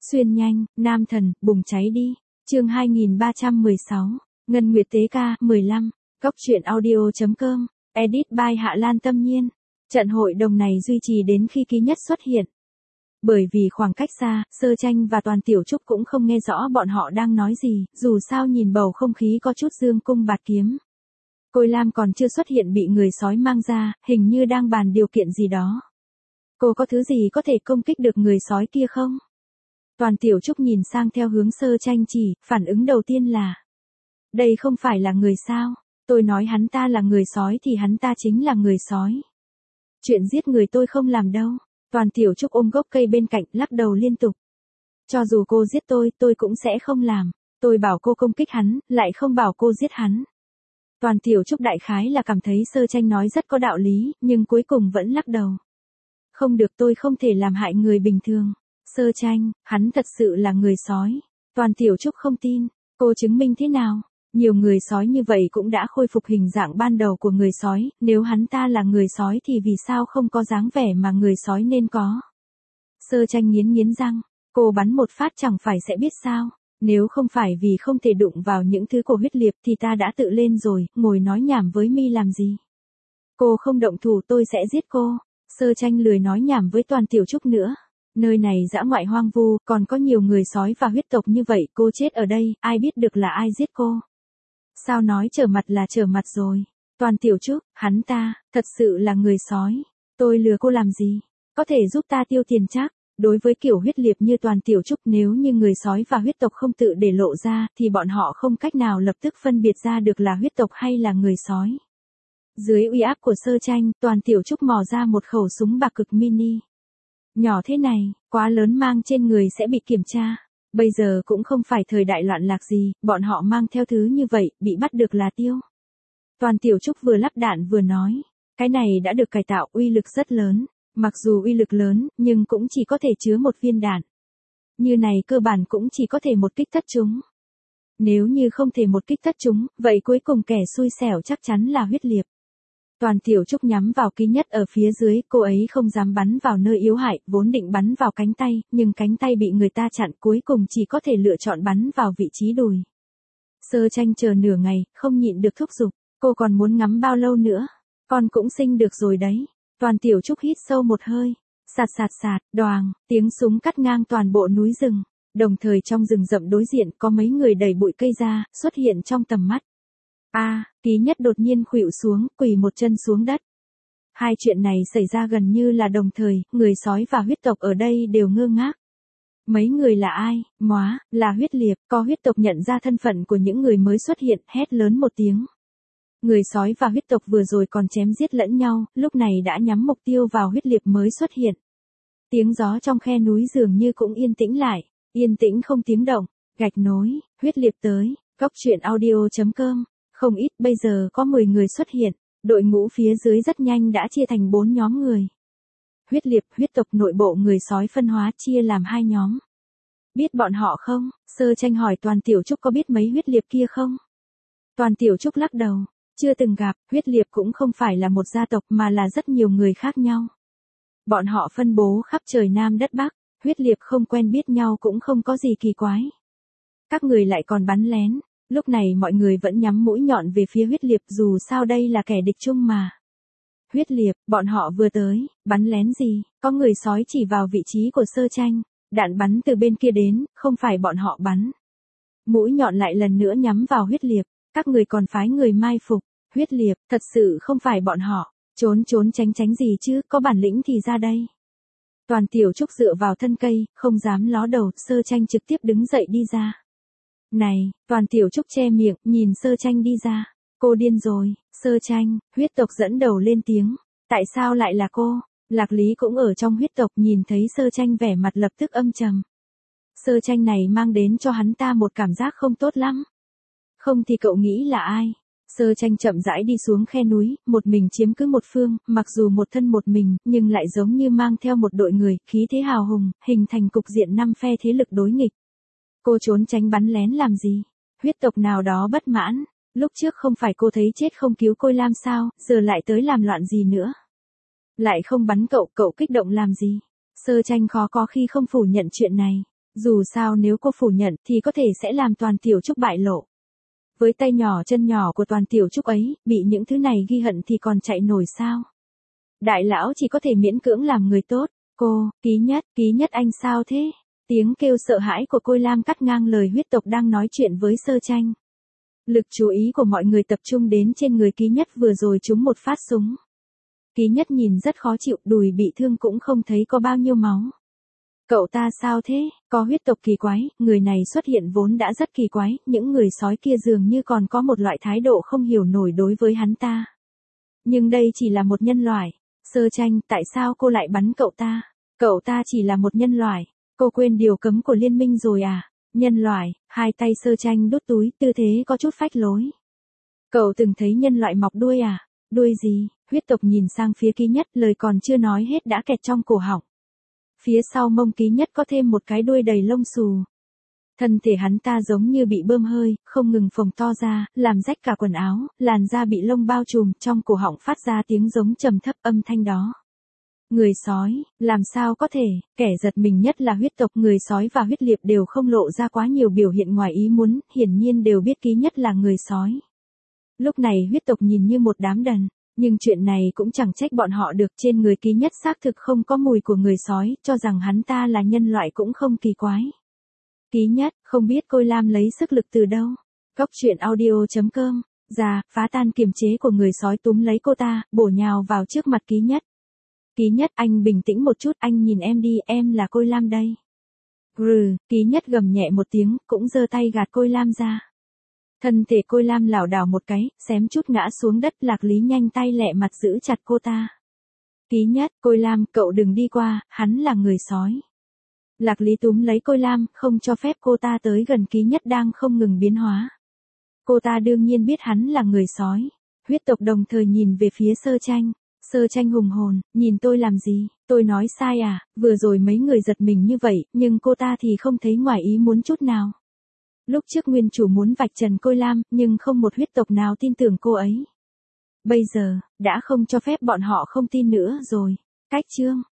Xuyên nhanh, nam thần, bùng cháy đi. Chương 2316, Ngân Nguyệt Tế Ca, 15, Góc truyện audio.com, edit by Hạ Lan Tâm Nhiên. Trận hội đồng này duy trì đến khi Ký Nhất xuất hiện. Bởi vì khoảng cách xa, Sơ Tranh và Toàn Tiểu Trúc cũng không nghe rõ bọn họ đang nói gì, dù sao nhìn bầu không khí có chút dương cung bạt kiếm. Côi Lam còn chưa xuất hiện bị người sói mang ra, hình như đang bàn điều kiện gì đó. Cô có thứ gì có thể công kích được người sói kia không? Toàn Tiểu Trúc nhìn sang theo hướng Sơ Tranh chỉ, phản ứng đầu tiên là: đây không phải là người sao? Tôi nói hắn ta là người sói thì hắn ta chính là người sói. Chuyện giết người tôi không làm đâu. Toàn Tiểu Trúc ôm gốc cây bên cạnh, lắc đầu liên tục. Cho dù cô giết tôi cũng sẽ không làm. Tôi bảo cô công kích hắn, lại không bảo cô giết hắn. Toàn Tiểu Trúc đại khái là cảm thấy Sơ Tranh nói rất có đạo lý, nhưng cuối cùng vẫn lắc đầu. Không được, tôi không thể làm hại người bình thường. Sơ Tranh, hắn thật sự là người sói. Toàn Tiểu Trúc không tin. Cô chứng minh thế nào? Nhiều người sói như vậy cũng đã khôi phục hình dạng ban đầu của người sói, nếu hắn ta là người sói thì vì sao không có dáng vẻ mà người sói nên có? Sơ Tranh nghiến răng, cô bắn một phát chẳng phải sẽ biết sao? Nếu không phải vì không thể đụng vào những thứ của huyết liệt thì ta đã tự lên rồi, ngồi nói nhảm với mi làm gì? Cô không động thủ tôi sẽ giết cô. Sơ Tranh lười nói nhảm với Toàn Tiểu Trúc nữa. Nơi này dã ngoại hoang vu, còn có nhiều người sói và huyết tộc như vậy, cô chết ở đây, ai biết được là ai giết cô? Sao nói trở mặt là trở mặt rồi? Toàn Tiểu Trúc, hắn ta, thật sự là người sói. Tôi lừa cô làm gì? Có thể giúp ta tiêu tiền chắc. Đối với kiểu huyết liệt như Toàn Tiểu Trúc, nếu như người sói và huyết tộc không tự để lộ ra, thì bọn họ không cách nào lập tức phân biệt ra được là huyết tộc hay là người sói. Dưới uy áp của Sơ Tranh, Toàn Tiểu Trúc mò ra một khẩu súng bạc cực mini. Nhỏ thế này, quá lớn mang trên người sẽ bị kiểm tra. Bây giờ cũng không phải thời đại loạn lạc gì, bọn họ mang theo thứ như vậy, bị bắt được là tiêu. Toàn Tiểu Trúc vừa lắp đạn vừa nói, cái này đã được cải tạo, uy lực rất lớn. Mặc dù uy lực lớn, nhưng cũng chỉ có thể chứa một viên đạn. Như này cơ bản cũng chỉ có thể một kích thất chúng. Nếu như không thể một kích thất chúng, vậy cuối cùng kẻ xui xẻo chắc chắn là huyết liệt. Toàn Tiểu Trúc nhắm vào Ký Nhất ở phía dưới, cô ấy không dám bắn vào nơi yếu hại, vốn định bắn vào cánh tay, nhưng cánh tay bị người ta chặn, cuối cùng chỉ có thể lựa chọn bắn vào vị trí đùi. Sơ Tranh chờ nửa ngày, không nhịn được thúc giục, cô còn muốn ngắm bao lâu nữa? Con cũng sinh được rồi đấy. Toàn Tiểu Trúc hít sâu một hơi, sạt, đoàng, tiếng súng cắt ngang toàn bộ núi rừng. Đồng thời trong rừng rậm đối diện có mấy người đẩy bụi cây ra, xuất hiện trong tầm mắt. Ký Nhất đột nhiên khuỵu xuống, quỳ một chân xuống đất. Hai chuyện này xảy ra gần như là đồng thời, người sói và huyết tộc ở đây đều ngơ ngác. Mấy người là ai? Móa, là huyết liệt. Có huyết tộc nhận ra thân phận của những người mới xuất hiện, hét lớn một tiếng. Người sói và huyết tộc vừa rồi còn chém giết lẫn nhau, lúc này đã nhắm mục tiêu vào huyết liệt mới xuất hiện. Tiếng gió trong khe núi dường như cũng yên tĩnh lại, yên tĩnh không tiếng động. Gạch nối, huyết liệt tới, góc truyện audio.com. Không ít, bây giờ có 10 người xuất hiện, đội ngũ phía dưới rất nhanh đã chia thành 4 nhóm người. Huyết liệt, huyết tộc, nội bộ người sói phân hóa chia làm 2 nhóm. Biết bọn họ không? Sơ Tranh hỏi Toàn Tiểu Trúc có biết mấy huyết liệt kia không? Toàn Tiểu Trúc lắc đầu, chưa từng gặp. Huyết liệt cũng không phải là một gia tộc mà là rất nhiều người khác nhau. Bọn họ phân bố khắp trời Nam đất Bắc, huyết liệt không quen biết nhau cũng không có gì kỳ quái. Các người lại còn bắn lén. Lúc này mọi người vẫn nhắm mũi nhọn về phía huyết liệt, dù sao đây là kẻ địch chung mà. Huyết liệt, bọn họ vừa tới, bắn lén gì? Có người sói chỉ vào vị trí của Sơ Tranh, đạn bắn từ bên kia đến, không phải bọn họ bắn. Mũi nhọn lại lần nữa nhắm vào huyết liệt, các người còn phái người mai phục. Huyết liệt, thật sự không phải bọn họ, trốn tránh gì chứ, có bản lĩnh thì ra đây. Toàn Tiểu Trúc dựa vào thân cây, không dám ló đầu, Sơ Tranh trực tiếp đứng dậy đi ra. Này, Toàn Tiểu Trúc che miệng, nhìn Sơ Tranh đi ra. Cô điên rồi. Sơ Tranh, huyết tộc dẫn đầu lên tiếng. Tại sao lại là cô? Lạc Lý cũng ở trong huyết tộc, nhìn thấy Sơ Tranh vẻ mặt lập tức âm trầm. Sơ Tranh này mang đến cho hắn ta một cảm giác không tốt lắm. Không thì cậu nghĩ là ai? Sơ Tranh chậm rãi đi xuống khe núi, một mình chiếm cứ một phương, mặc dù một thân một mình, nhưng lại giống như mang theo một đội người, khí thế hào hùng, hình thành cục diện 5 phe thế lực đối nghịch. Cô trốn tránh bắn lén làm gì? Huyết tộc nào đó bất mãn. Lúc trước không phải cô thấy chết không cứu Côi Lam sao, giờ lại tới làm loạn gì nữa? Lại không bắn cậu, cậu kích động làm gì? Sơ Tranh khó có khi không phủ nhận chuyện này. Dù sao nếu cô phủ nhận thì có thể sẽ làm Toàn Tiểu Trúc bại lộ. Với tay nhỏ chân nhỏ của Toàn Tiểu Trúc ấy, bị những thứ này ghi hận thì còn chạy nổi sao? Đại lão chỉ có thể miễn cưỡng làm người tốt. Cô, Ký Nhất anh sao thế? Tiếng kêu sợ hãi của Côi Lam cắt ngang lời huyết tộc đang nói chuyện với Sơ Tranh. Lực chú ý của mọi người tập trung đến trên người Ký Nhất vừa rồi trúng một phát súng. Ký Nhất nhìn rất khó chịu, đùi bị thương cũng không thấy có bao nhiêu máu. Cậu ta sao thế? Có huyết tộc kỳ quái, người này xuất hiện vốn đã rất kỳ quái, những người sói kia dường như còn có một loại thái độ không hiểu nổi đối với hắn ta. Nhưng đây chỉ là một nhân loại. Sơ Tranh, tại sao cô lại bắn cậu ta? Cậu ta chỉ là một nhân loại. Cô quên điều cấm của liên minh rồi à? Nhân loại, hai tay Sơ Tranh đút túi, tư thế có chút phách lối. Cậu từng thấy nhân loại mọc đuôi à? Đuôi gì? Huyết tộc nhìn sang phía Ký Nhất, lời còn chưa nói hết đã kẹt trong cổ họng. Phía sau mông Ký Nhất có thêm một cái đuôi đầy lông xù. Thân thể hắn ta giống như bị bơm hơi, không ngừng phồng to ra, làm rách cả quần áo, làn da bị lông bao trùm, trong cổ họng phát ra tiếng giống trầm thấp âm thanh đó. Người sói, làm sao có thể, kẻ giật mình nhất là huyết tộc, người sói và huyết liệp đều không lộ ra quá nhiều biểu hiện ngoài ý muốn, hiển nhiên đều biết Ký Nhất là người sói. Lúc này huyết tộc nhìn như một đám đần, nhưng chuyện này cũng chẳng trách bọn họ được, trên người Ký Nhất xác thực không có mùi của người sói, cho rằng hắn ta là nhân loại cũng không kỳ quái. Ký Nhất, không biết Côi Lam lấy sức lực từ đâu. Góc truyện audio.com, già, phá tan kiềm chế của người sói túm lấy cô ta, bổ nhào vào trước mặt Ký Nhất. Ký Nhất, anh bình tĩnh một chút, anh nhìn em đi, em là Côi Lam đây. Ký Nhất gầm nhẹ một tiếng, cũng giơ tay gạt Côi Lam ra. Thân thể Côi Lam lảo đảo một cái, xém chút ngã xuống đất, Lạc Lý nhanh tay lẹ mặt giữ chặt cô ta. Ký Nhất, Côi Lam, cậu đừng đi qua, hắn là người sói. Lạc Lý túm lấy Côi Lam, không cho phép cô ta tới gần Ký Nhất đang không ngừng biến hóa. Cô ta đương nhiên biết hắn là người sói. Huyết tộc đồng thời nhìn về phía Sơ Tranh. Sơ Tranh hùng hồn, nhìn tôi làm gì, tôi nói sai à, vừa rồi mấy người giật mình như vậy, nhưng cô ta thì không thấy ngoài ý muốn chút nào. Lúc trước nguyên chủ muốn vạch trần Côi Lam, nhưng không một huyết tộc nào tin tưởng cô ấy. Bây giờ, đã không cho phép bọn họ không tin nữa rồi. Cách chương